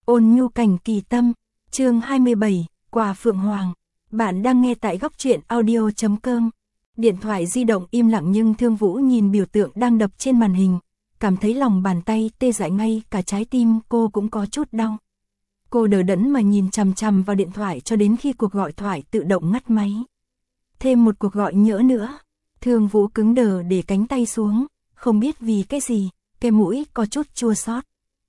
Ôn nhu cảnh kỳ tâm, chương 27, Quả Phượng Hoàng. Bạn đang nghe tại góc truyện audio.com. Điện thoại di động im lặng nhưng Thương Vũ nhìn biểu tượng đang đập trên màn hình, cảm thấy lòng bàn tay tê dại, ngay cả trái tim cô cũng có chút đau. Cô đờ đẫn mà nhìn chằm chằm vào điện thoại cho đến khi cuộc gọi thoại tự động ngắt máy. Thêm một cuộc gọi nhỡ nữa, Thương Vũ cứng đờ để cánh tay xuống, không biết vì cái gì, cái mũi có chút chua xót.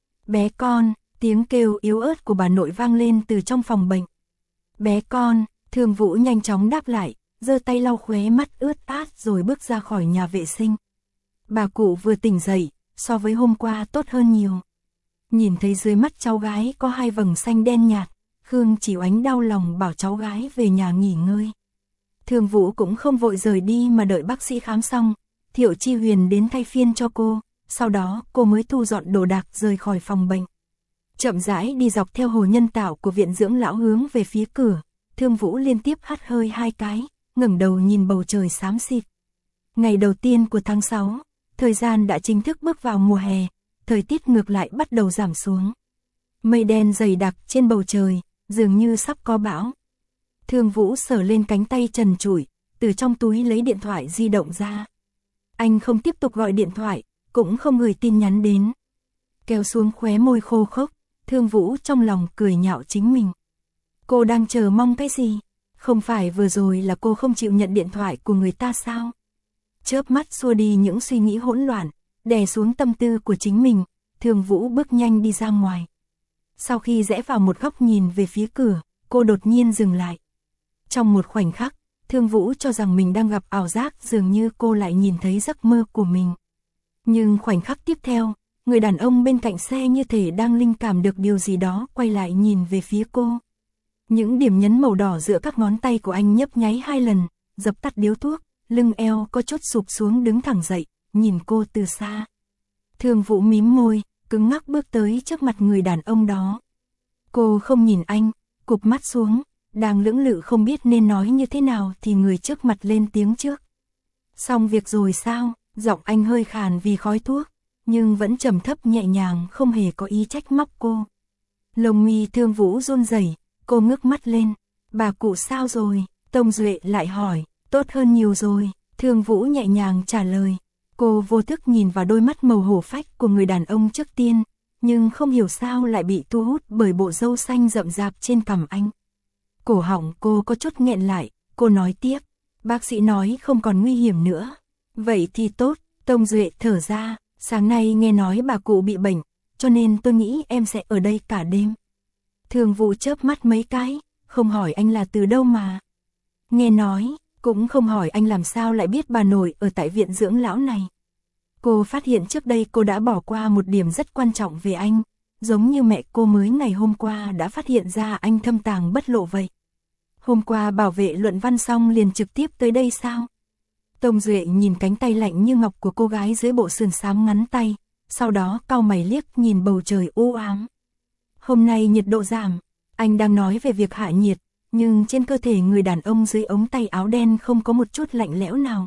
Bé con, tiếng kêu yếu ớt của bà nội vang lên từ trong phòng bệnh. Bé con, Thương Vũ nhanh chóng đáp lại, giơ tay lau khóe mắt ướt át rồi bước ra khỏi nhà vệ sinh. Bà cụ vừa tỉnh dậy, so với hôm qua tốt hơn nhiều. Nhìn thấy dưới mắt cháu gái có hai vầng xanh đen nhạt, Khương Chỉ Oánh đau lòng bảo cháu gái về nhà nghỉ ngơi. Thương Vũ cũng không vội rời đi mà đợi bác sĩ khám xong, Thiệu Chi Huyền đến thay phiên cho cô, sau đó cô mới thu dọn đồ đạc rời khỏi phòng bệnh. Chậm rãi đi dọc theo hồ nhân tạo của viện dưỡng lão hướng về phía cửa, Thương Vũ liên tiếp hắt hơi 2 cái, ngẩng đầu nhìn bầu trời xám xịt. Ngày đầu tiên của tháng 6, thời gian đã chính thức bước vào mùa hè, thời tiết ngược lại bắt đầu giảm xuống. Mây đen dày đặc trên bầu trời, dường như sắp có bão. Thương Vũ sờ lên cánh tay trần trụi, từ trong túi lấy điện thoại di động ra. Anh không tiếp tục gọi điện thoại, cũng không gửi tin nhắn đến. Kéo xuống khóe môi khô khốc, Thương Vũ trong lòng cười nhạo chính mình. Cô đang chờ mong cái gì? Không phải vừa rồi là cô không chịu nhận điện thoại của người ta sao? Chớp mắt xua đi những suy nghĩ hỗn loạn, đè xuống tâm tư của chính mình, Thương Vũ bước nhanh đi ra ngoài. Sau khi rẽ vào một góc nhìn về phía cửa, cô đột nhiên dừng lại. Trong một khoảnh khắc, Thương Vũ cho rằng mình đang gặp ảo giác, dường như cô lại nhìn thấy giấc mơ của mình. Nhưng khoảnh khắc tiếp theo, người đàn ông bên cạnh xe như thể đang linh cảm được điều gì đó, quay lại nhìn về phía cô. Những điểm nhấn màu đỏ giữa các ngón tay của anh nhấp nháy 2 lần, dập tắt điếu thuốc, lưng eo có chút sụp xuống, đứng thẳng dậy, nhìn cô từ xa. Thương Vũ mím môi, cứng ngắc bước tới trước mặt người đàn ông đó. Cô không nhìn anh, cụp mắt xuống, đang lưỡng lự không biết nên nói như thế nào thì người trước mặt lên tiếng trước. Xong việc rồi sao? Giọng anh hơi khàn vì khói thuốc, nhưng vẫn trầm thấp nhẹ nhàng, không hề có ý trách móc cô. Lông mi Thương Vũ run rẩy, cô ngước mắt lên. Bà cụ sao rồi? Tông Duệ lại hỏi. Tốt hơn nhiều rồi, Thương Vũ nhẹ nhàng trả lời. Cô vô thức nhìn vào đôi mắt màu hổ phách của người đàn ông trước tiên, nhưng không hiểu sao lại bị thu hút bởi bộ râu xanh rậm rạp trên cằm anh. Cổ họng cô có chút nghẹn lại, cô nói tiếp. Bác sĩ nói không còn nguy hiểm nữa. Vậy thì tốt, Tông Duệ thở ra. Sáng nay nghe nói bà cụ bị bệnh, cho nên tôi nghĩ em sẽ ở đây cả đêm. Thương Vũ chớp mắt mấy cái, không hỏi anh là từ đâu mà. Nghe nói, cũng không hỏi anh làm sao lại biết bà nội ở tại viện dưỡng lão này. Cô phát hiện trước đây cô đã bỏ qua một điểm rất quan trọng về anh, giống như mẹ cô mới ngày hôm qua đã phát hiện ra anh thâm tàng bất lộ vậy. Hôm qua bảo vệ luận văn xong liền trực tiếp tới đây sao? Tông Duệ nhìn cánh tay lạnh như ngọc của cô gái dưới bộ sườn xám ngắn tay, sau đó cau mày liếc nhìn bầu trời u ám. Hôm nay nhiệt độ giảm, anh đang nói về việc hạ nhiệt, nhưng trên cơ thể người đàn ông dưới ống tay áo đen không có một chút lạnh lẽo nào.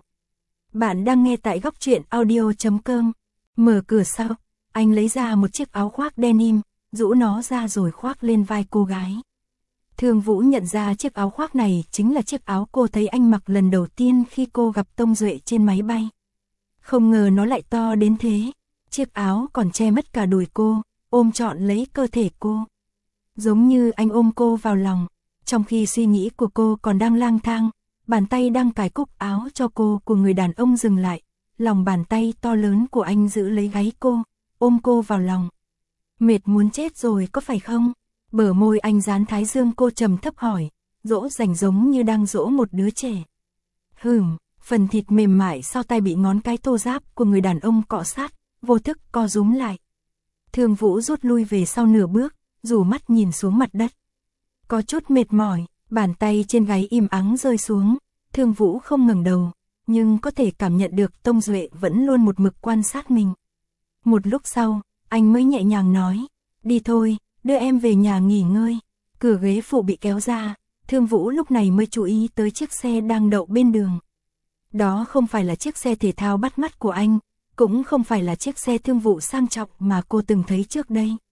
Bạn đang nghe tại góc truyện audio.com. Mở cửa sau, anh lấy ra một chiếc áo khoác denim, rũ nó ra rồi khoác lên vai cô gái. Thương Vũ nhận ra chiếc áo khoác này chính là chiếc áo cô thấy anh mặc lần đầu tiên khi cô gặp Tông Duệ trên máy bay. Không ngờ nó lại to đến thế, chiếc áo còn che mất cả đùi cô, ôm trọn lấy cơ thể cô. Giống như anh ôm cô vào lòng, trong khi suy nghĩ của cô còn đang lang thang, bàn tay đang cài cúc áo cho cô của người đàn ông dừng lại, lòng bàn tay to lớn của anh giữ lấy gáy cô, ôm cô vào lòng. Mệt muốn chết rồi có phải không? Bờ môi anh dán thái dương cô, trầm thấp hỏi, dỗ dành giống như đang dỗ một đứa trẻ. Phần thịt mềm mại sau tay bị ngón cái thô ráp của người đàn ông cọ sát, vô thức co rúm lại. Thương Vũ rút lui về sau nửa bước, rủ mắt nhìn xuống mặt đất. Có chút mệt mỏi, bàn tay trên gáy im ắng rơi xuống, Thương Vũ không ngẩng đầu, nhưng có thể cảm nhận được Tông Duệ vẫn luôn một mực quan sát mình. Một lúc sau, anh mới nhẹ nhàng nói, đi thôi, đưa em về nhà nghỉ ngơi. Cửa ghế phụ bị kéo ra, Thương Vũ lúc này mới chú ý tới chiếc xe đang đậu bên đường. Đó không phải là chiếc xe thể thao bắt mắt của anh, cũng không phải là chiếc xe thương vụ sang trọng mà cô từng thấy trước đây.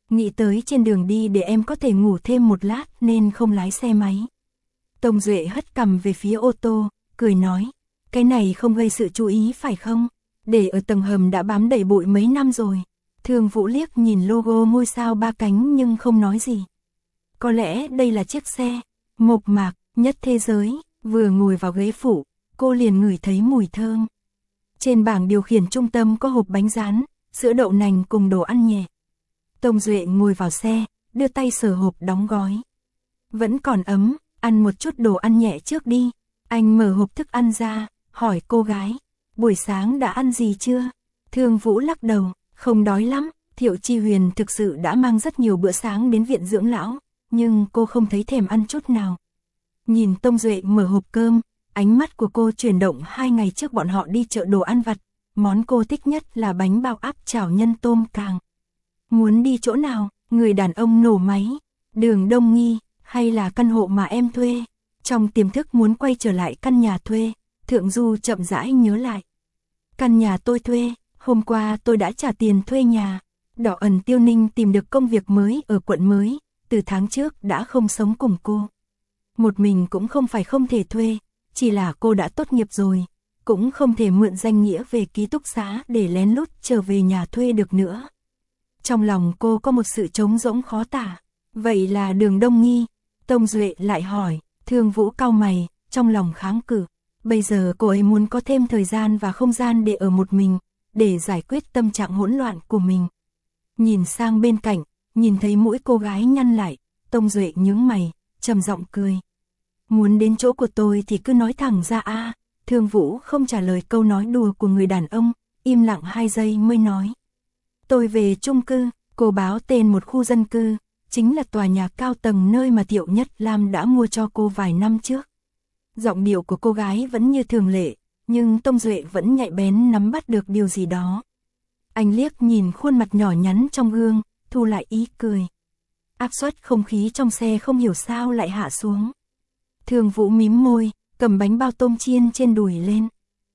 Nghĩ tới trên đường đi để em có thể ngủ thêm một lát nên không lái xe máy. Tông Duệ hất cằm về phía ô tô, cười nói, cái này không gây sự chú ý phải không? Để ở tầng hầm đã bám đầy bụi mấy năm rồi. Thương Vũ liếc nhìn logo ngôi sao 3 cánh nhưng không nói gì. Có lẽ đây là chiếc xe mộc mạc nhất thế giới. Vừa ngồi vào ghế phụ, cô liền ngửi thấy mùi thơm. Trên bảng điều khiển trung tâm có hộp bánh rán, sữa đậu nành cùng đồ ăn nhẹ. Tông Duệ ngồi vào xe, đưa tay sờ hộp đóng gói. Vẫn còn ấm, ăn một chút đồ ăn nhẹ trước đi. Anh mở hộp thức ăn ra, hỏi cô gái, buổi sáng đã ăn gì chưa? Thương Vũ lắc đầu, không đói lắm. Thiệu Chi Huyền thực sự đã mang rất nhiều bữa sáng đến viện dưỡng lão, nhưng cô không thấy thèm ăn chút nào. Nhìn Tông Duệ mở hộp cơm, ánh mắt của cô chuyển động 2 ngày trước bọn họ đi chợ đồ ăn vặt, món cô thích nhất là bánh bao áp chảo nhân tôm càng. Muốn đi chỗ nào? Người đàn ông nổ máy, đường Đông Nghi, hay là căn hộ mà em thuê? Trong tiềm thức muốn quay trở lại căn nhà thuê, Thượng Du chậm rãi nhớ lại. Căn nhà tôi thuê, hôm qua tôi đã trả tiền thuê nhà. Đỏ Ẩn Tiêu Ninh tìm được công việc mới ở quận mới, từ tháng trước đã không sống cùng cô. Một mình cũng không phải không thể thuê, chỉ là cô đã tốt nghiệp rồi, cũng không thể mượn danh nghĩa về ký túc xá để lén lút trở về nhà thuê được nữa. Trong lòng cô có một sự trống rỗng khó tả. Vậy là đường Đông Nghi? Tông Duệ lại hỏi. Thương Vũ cau mày, trong lòng kháng cự. Bây giờ cô ấy muốn có thêm thời gian và không gian để ở một mình, để giải quyết tâm trạng hỗn loạn của mình. Nhìn sang bên cạnh, nhìn thấy mũi cô gái nhăn lại, Tông Duệ nhướng mày, trầm giọng cười. Muốn đến chỗ của tôi thì cứ nói thẳng ra a. Thương Vũ không trả lời câu nói đùa của người đàn ông, im lặng 2 giây mới nói. Tôi về chung cư, cô báo tên một khu dân cư, chính là tòa nhà cao tầng nơi mà Thiệu Nhất Lam đã mua cho cô vài năm trước. Giọng điệu của cô gái vẫn như thường lệ, nhưng Tông Duệ vẫn nhạy bén nắm bắt được điều gì đó. Anh liếc nhìn khuôn mặt nhỏ nhắn trong gương, thu lại ý cười. Áp suất không khí trong xe không hiểu sao lại hạ xuống. Thương Vũ mím môi, cầm bánh bao tôm chiên trên đùi lên.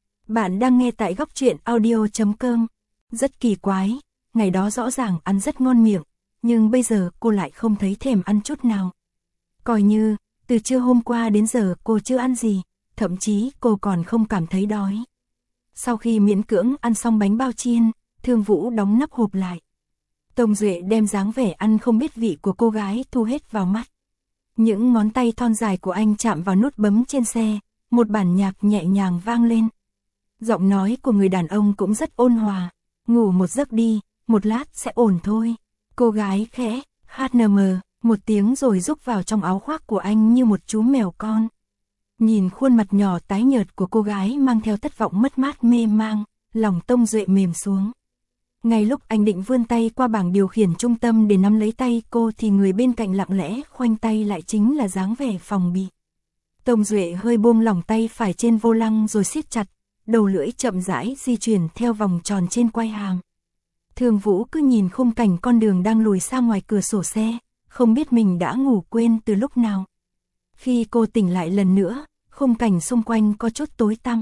Bạn đang nghe tại Góc Truyện Audio.com. Rất kỳ quái, ngày đó rõ ràng ăn rất ngon miệng, nhưng bây giờ cô lại không thấy thèm ăn chút nào. Coi như, từ trưa hôm qua đến giờ cô chưa ăn gì, thậm chí cô còn không cảm thấy đói. Sau khi miễn cưỡng ăn xong bánh bao chiên, Thương Vũ đóng nắp hộp lại. Tông Duệ đem dáng vẻ ăn không biết vị của cô gái thu hết vào mắt. Những ngón tay thon dài của anh chạm vào nút bấm trên xe, một bản nhạc nhẹ nhàng vang lên. Giọng nói của người đàn ông cũng rất ôn hòa. Ngủ một giấc đi, một lát sẽ ổn thôi. Cô gái khẽ, HNM, một tiếng rồi rúc vào trong áo khoác của anh như một chú mèo con. Nhìn khuôn mặt nhỏ tái nhợt của cô gái mang theo thất vọng mất mát mê mang, lòng Tông Duệ mềm xuống. Ngay lúc anh định vươn tay qua bảng điều khiển trung tâm để nắm lấy tay cô thì người bên cạnh lặng lẽ khoanh tay lại chính là dáng vẻ phòng bị. Tông Duệ hơi buông lỏng tay phải trên vô lăng rồi siết chặt, đầu lưỡi chậm rãi di chuyển theo vòng tròn trên quai hàm. Thương Vũ cứ nhìn khung cảnh con đường đang lùi xa ngoài cửa sổ xe, không biết mình đã ngủ quên từ lúc nào. Khi cô tỉnh lại lần nữa, khung cảnh xung quanh có chút tối tăm.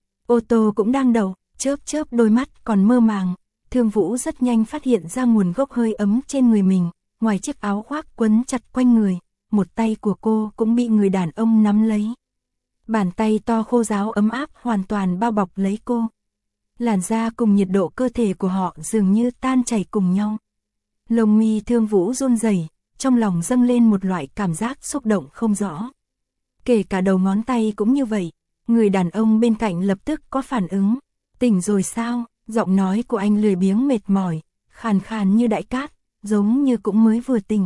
Ô tô cũng đang đậu, chớp chớp đôi mắt còn mơ màng. Thương Vũ rất nhanh phát hiện ra nguồn gốc hơi ấm trên người mình, ngoài chiếc áo khoác quấn chặt quanh người, một tay của cô cũng bị người đàn ông nắm lấy. Bàn tay to khô ráo ấm áp hoàn toàn bao bọc lấy cô. Làn da cùng nhiệt độ cơ thể của họ dường như tan chảy cùng nhau. Lông mi Thương Vũ run rẩy, trong lòng dâng lên một loại cảm giác xúc động không rõ. Kể cả đầu ngón tay cũng như vậy, người đàn ông bên cạnh lập tức có phản ứng. Tỉnh rồi sao? Giọng nói của anh lười biếng mệt mỏi, khàn khàn như đại cát, giống như cũng mới vừa tỉnh.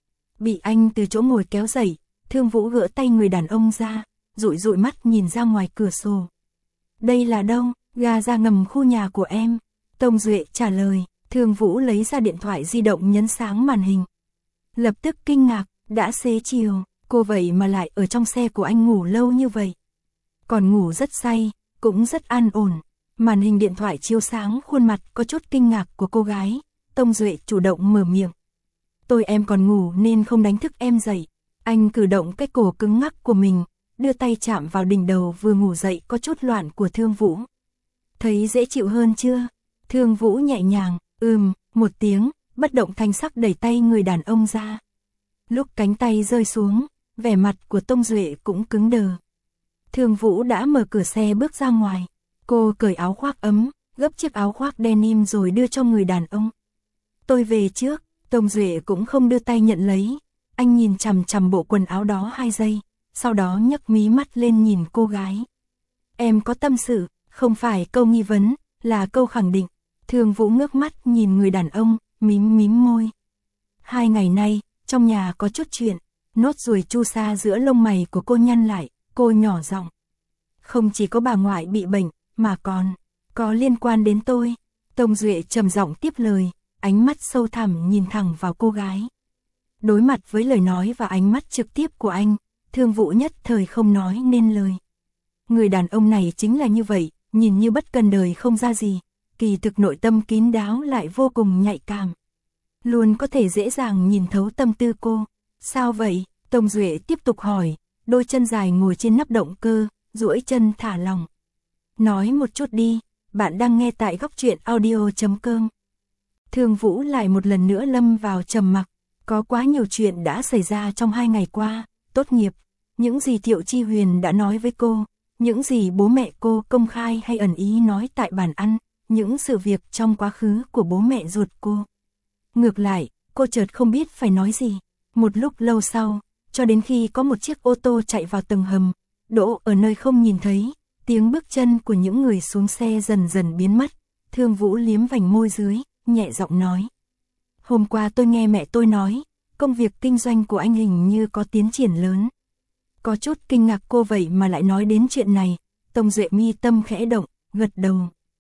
Bị anh từ chỗ ngồi kéo dậy, Thương Vũ gỡ tay người đàn ông ra, dụi dụi mắt nhìn ra ngoài cửa sổ. Đây là đâu? Ga ra ngầm khu nhà của em. Tông Duệ trả lời. Thương Vũ lấy ra điện thoại di động nhấn sáng màn hình. Lập tức kinh ngạc, đã xế chiều, cô vậy mà lại ở trong xe của anh ngủ lâu như vậy. Còn ngủ rất say, cũng rất an ổn. Màn hình điện thoại chiếu sáng khuôn mặt có chút kinh ngạc của cô gái. Tông Duệ chủ động mở miệng. Em còn ngủ nên không đánh thức em dậy. Anh cử động cái cổ cứng ngắc của mình, đưa tay chạm vào đỉnh đầu vừa ngủ dậy có chút loạn của Thương Vũ. Thấy dễ chịu hơn chưa? Thương Vũ nhẹ nhàng, một tiếng, bất động thanh sắc đẩy tay người đàn ông ra. Lúc cánh tay rơi xuống, vẻ mặt của Tông Duệ cũng cứng đờ. Thương Vũ đã mở cửa xe bước ra ngoài. Cô cởi áo khoác ấm, gấp chiếc áo khoác denim rồi đưa cho người đàn ông. Tôi về trước. Tông Duệ cũng không đưa tay nhận lấy. Anh nhìn chằm chằm bộ quần áo đó 2 giây, sau đó nhấc mí mắt lên nhìn cô gái. Em có tâm sự, không phải câu nghi vấn, là câu khẳng định. Thương Vũ ngước mắt nhìn người đàn ông, mím môi. 2 ngày nay, trong nhà có chút chuyện. Nốt ruồi chu sa giữa lông mày của cô nhăn lại, cô nhỏ giọng. Không chỉ có bà ngoại bị bệnh, mà còn có liên quan đến tôi. Tông Duệ trầm giọng tiếp lời, ánh mắt sâu thẳm nhìn thẳng vào cô gái. Đối mặt với lời nói và ánh mắt trực tiếp của anh, Thương Vũ nhất thời không nói nên lời. Người đàn ông này chính là như vậy, nhìn như bất cần đời không ra gì, kỳ thực nội tâm kín đáo lại vô cùng nhạy cảm. Luôn có thể dễ dàng nhìn thấu tâm tư cô. Sao vậy? Tông Duệ tiếp tục hỏi, đôi chân dài ngồi trên nắp động cơ, duỗi chân thả lỏng. Nói một chút đi, bạn đang nghe tại Góc Truyện Audio.com. Thương Vũ lại một lần nữa lâm vào trầm mặc. Có quá nhiều chuyện đã xảy ra trong 2 ngày qua, tốt nghiệp, những gì Thiệu Chi Huyền đã nói với cô, những gì bố mẹ cô công khai hay ẩn ý nói tại bàn ăn, những sự việc trong quá khứ của bố mẹ ruột cô. Ngược lại, cô chợt không biết phải nói gì. Một lúc lâu sau, cho đến khi có một chiếc ô tô chạy vào tầng hầm, đỗ ở nơi không nhìn thấy, tiếng bước chân của những người xuống xe dần dần biến mất. Thương Vũ liếm vành môi dưới, nhẹ giọng nói. Hôm qua tôi nghe mẹ tôi nói, công việc kinh doanh của anh hình như có tiến triển lớn. Có chút kinh ngạc cô vậy mà lại nói đến chuyện này. Tông Duệ mi tâm khẽ động, gật đầu.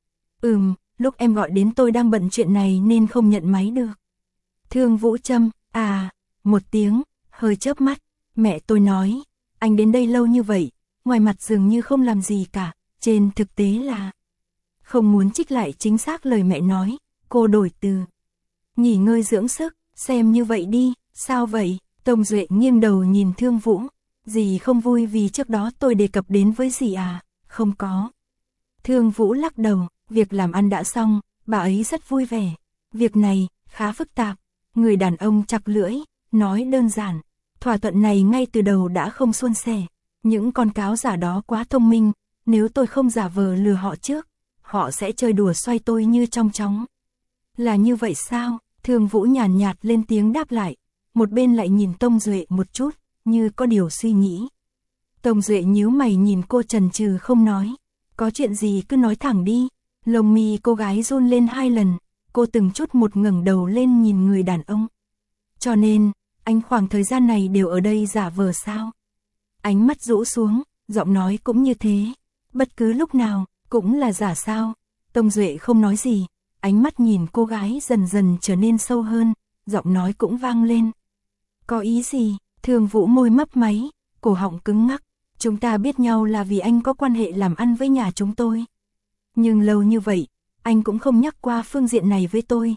Lúc em gọi đến tôi đang bận chuyện này nên không nhận máy được. Thương Vũ châm, một tiếng, hơi chớp mắt. Mẹ tôi nói, anh đến đây lâu như vậy, ngoài mặt dường như không làm gì cả, trên thực tế là... Không muốn trích lại chính xác lời mẹ nói, cô đổi từ. Nghỉ ngơi dưỡng sức, xem như vậy đi, sao vậy? Tông Duệ nghiêng đầu nhìn Thương Vũ. Dì không vui vì trước đó tôi đề cập đến với dì à? Không có. Thương Vũ lắc đầu, việc làm ăn đã xong, bà ấy rất vui vẻ. Việc này, khá phức tạp. Người đàn ông chặt lưỡi, nói đơn giản. Thỏa thuận này ngay từ đầu đã không suôn sẻ. Những con cáo giả đó quá thông minh, nếu tôi không giả vờ lừa họ trước, họ sẽ chơi đùa xoay tôi như trong chóng. Là như vậy sao? Thương Vũ nhàn nhạt lên tiếng đáp lại. Một bên lại nhìn Tông Duệ một chút, như có điều suy nghĩ. Tông Duệ nhíu mày nhìn cô chần chừ không nói. Có chuyện gì cứ nói thẳng đi. Lông mi cô gái run lên 2 lần. Cô từng chút một ngẩng đầu lên nhìn người đàn ông. Cho nên, anh khoảng thời gian này đều ở đây giả vờ sao? Ánh mắt rũ xuống, giọng nói cũng như thế. Bất cứ lúc nào, cũng là giả sao? Tông Duệ không nói gì. Ánh mắt nhìn cô gái dần dần trở nên sâu hơn, giọng nói cũng vang lên. Có ý gì? Thương Vũ môi mấp máy, cổ họng cứng ngắc. Chúng ta biết nhau là vì anh có quan hệ làm ăn với nhà chúng tôi. Nhưng lâu như vậy, anh cũng không nhắc qua phương diện này với tôi.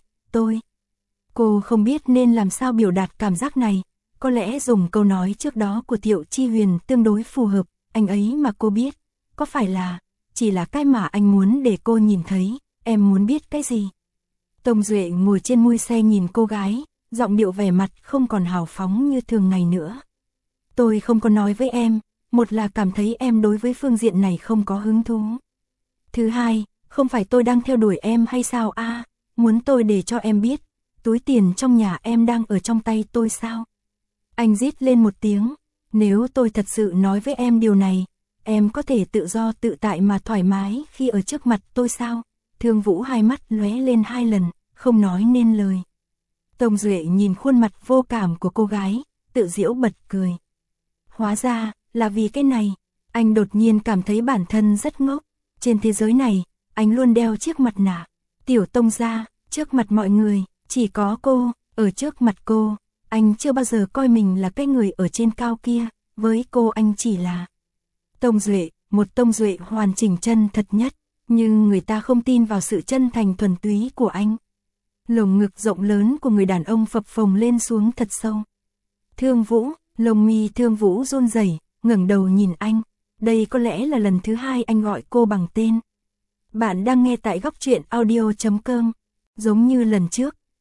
Cô không biết nên làm sao biểu đạt cảm giác này. Có lẽ dùng câu nói trước đó của Thiệu Chi Huyền tương đối phù hợp. Anh ấy mà cô biết, có phải là chỉ là cái mà anh muốn để cô nhìn thấy. Em muốn biết cái gì? Tông Duệ ngồi trên mui xe nhìn cô gái, giọng điệu vẻ mặt không còn hào phóng như thường ngày nữa. Tôi không có nói với em, một là cảm thấy em đối với phương diện này không có hứng thú. Thứ hai, không phải tôi đang theo đuổi em hay sao a? Muốn tôi để cho em biết, túi tiền trong nhà em đang ở trong tay tôi sao? Anh rít lên một tiếng, nếu tôi thật sự nói với em điều này, em có thể tự do tự tại mà thoải mái khi ở trước mặt tôi sao? Thương Vũ hai mắt lóe lên 2 lần, không nói nên lời. Tông Duệ nhìn khuôn mặt vô cảm của cô gái, tự giễu bật cười. Hóa ra, là vì cái này, anh đột nhiên cảm thấy bản thân rất ngốc. Trên thế giới này, anh luôn đeo chiếc mặt nạ. Tiểu Tông gia, trước mặt mọi người, chỉ có cô, ở trước mặt cô, anh chưa bao giờ coi mình là cái người ở trên cao kia, với cô anh chỉ là Tông Duệ, một Tông Duệ hoàn chỉnh chân thật nhất. Nhưng người ta không tin vào sự chân thành thuần túy của anh. Lồng ngực rộng lớn của người đàn ông phập phồng lên xuống thật sâu. Thương Vũ, lông mi Thương Vũ run rẩy, ngẩng đầu nhìn anh. Đây có lẽ là lần thứ 2 anh gọi cô bằng tên. Bạn đang nghe tại Góc Truyện Audio.com. Giống như lần trước,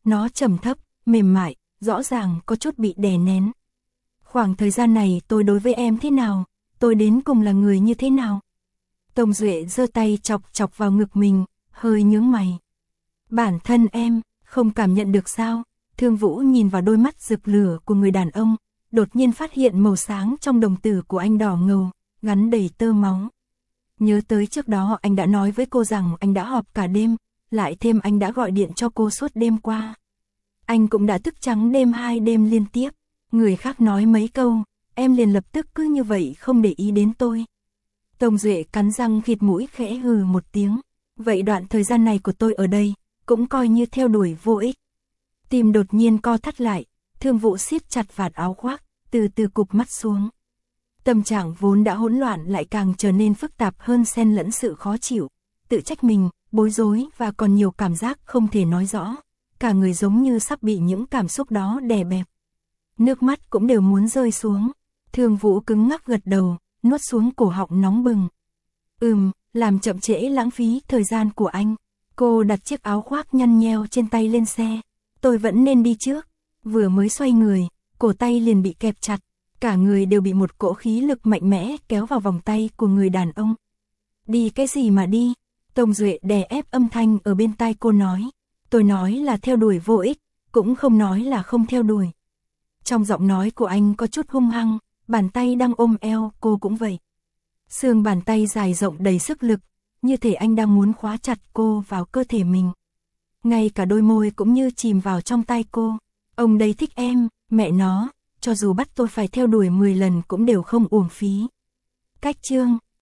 Nó trầm thấp, mềm mại, rõ ràng có chút bị đè nén. Khoảng thời gian này tôi đối với em thế nào? Tôi đến cùng là người như thế nào? Tông Duệ giơ tay chọc chọc vào ngực mình, hơi nhướng mày. Bản thân em, không cảm nhận được sao? Thương Vũ nhìn vào đôi mắt rực lửa của người đàn ông, đột nhiên phát hiện màu sáng trong đồng tử của anh đỏ ngầu, gắn đầy tơ máu. Nhớ tới trước đó anh đã nói với cô rằng anh đã họp cả đêm, lại thêm anh đã gọi điện cho cô suốt đêm qua. Anh cũng đã thức trắng đêm 2 đêm liên tiếp. Người khác nói mấy câu, em liền lập tức cứ như vậy không để ý đến tôi. Tông Duệ cắn răng khịt mũi khẽ hừ một tiếng. Vậy đoạn thời gian này của tôi ở đây, cũng coi như theo đuổi vô ích. Tim đột nhiên co thắt lại, Thương Vũ siết chặt vạt áo khoác, từ từ cụp mắt xuống. Tâm trạng vốn đã hỗn loạn lại càng trở nên phức tạp hơn, xen lẫn sự khó chịu, tự trách mình, bối rối và còn nhiều cảm giác không thể nói rõ. Cả người giống như sắp bị những cảm xúc đó đè bẹp. Nước mắt cũng đều muốn rơi xuống. Thương Vũ cứng ngắc gật đầu, nuốt xuống cổ họng nóng bừng. Làm chậm trễ lãng phí thời gian của anh. Cô đặt chiếc áo khoác nhăn nheo trên tay lên xe. Tôi vẫn nên đi trước. Vừa mới xoay người, cổ tay liền bị kẹp chặt. Cả người đều bị một cỗ khí lực mạnh mẽ kéo vào vòng tay của người đàn ông. Đi cái gì mà đi? Tông Duệ đè ép âm thanh ở bên tai cô nói. Tôi nói là theo đuổi vô ích, cũng không nói là không theo đuổi. Trong giọng nói của anh có chút hung hăng, bàn tay đang ôm eo cô cũng vậy. Xương bàn tay dài rộng đầy sức lực, như thể anh đang muốn khóa chặt cô vào cơ thể mình. Ngay cả đôi môi cũng như chìm vào trong tay cô. Ông đây thích em, mẹ nó, cho dù bắt tôi phải theo đuổi 10 lần cũng đều không uổng phí. Cách chương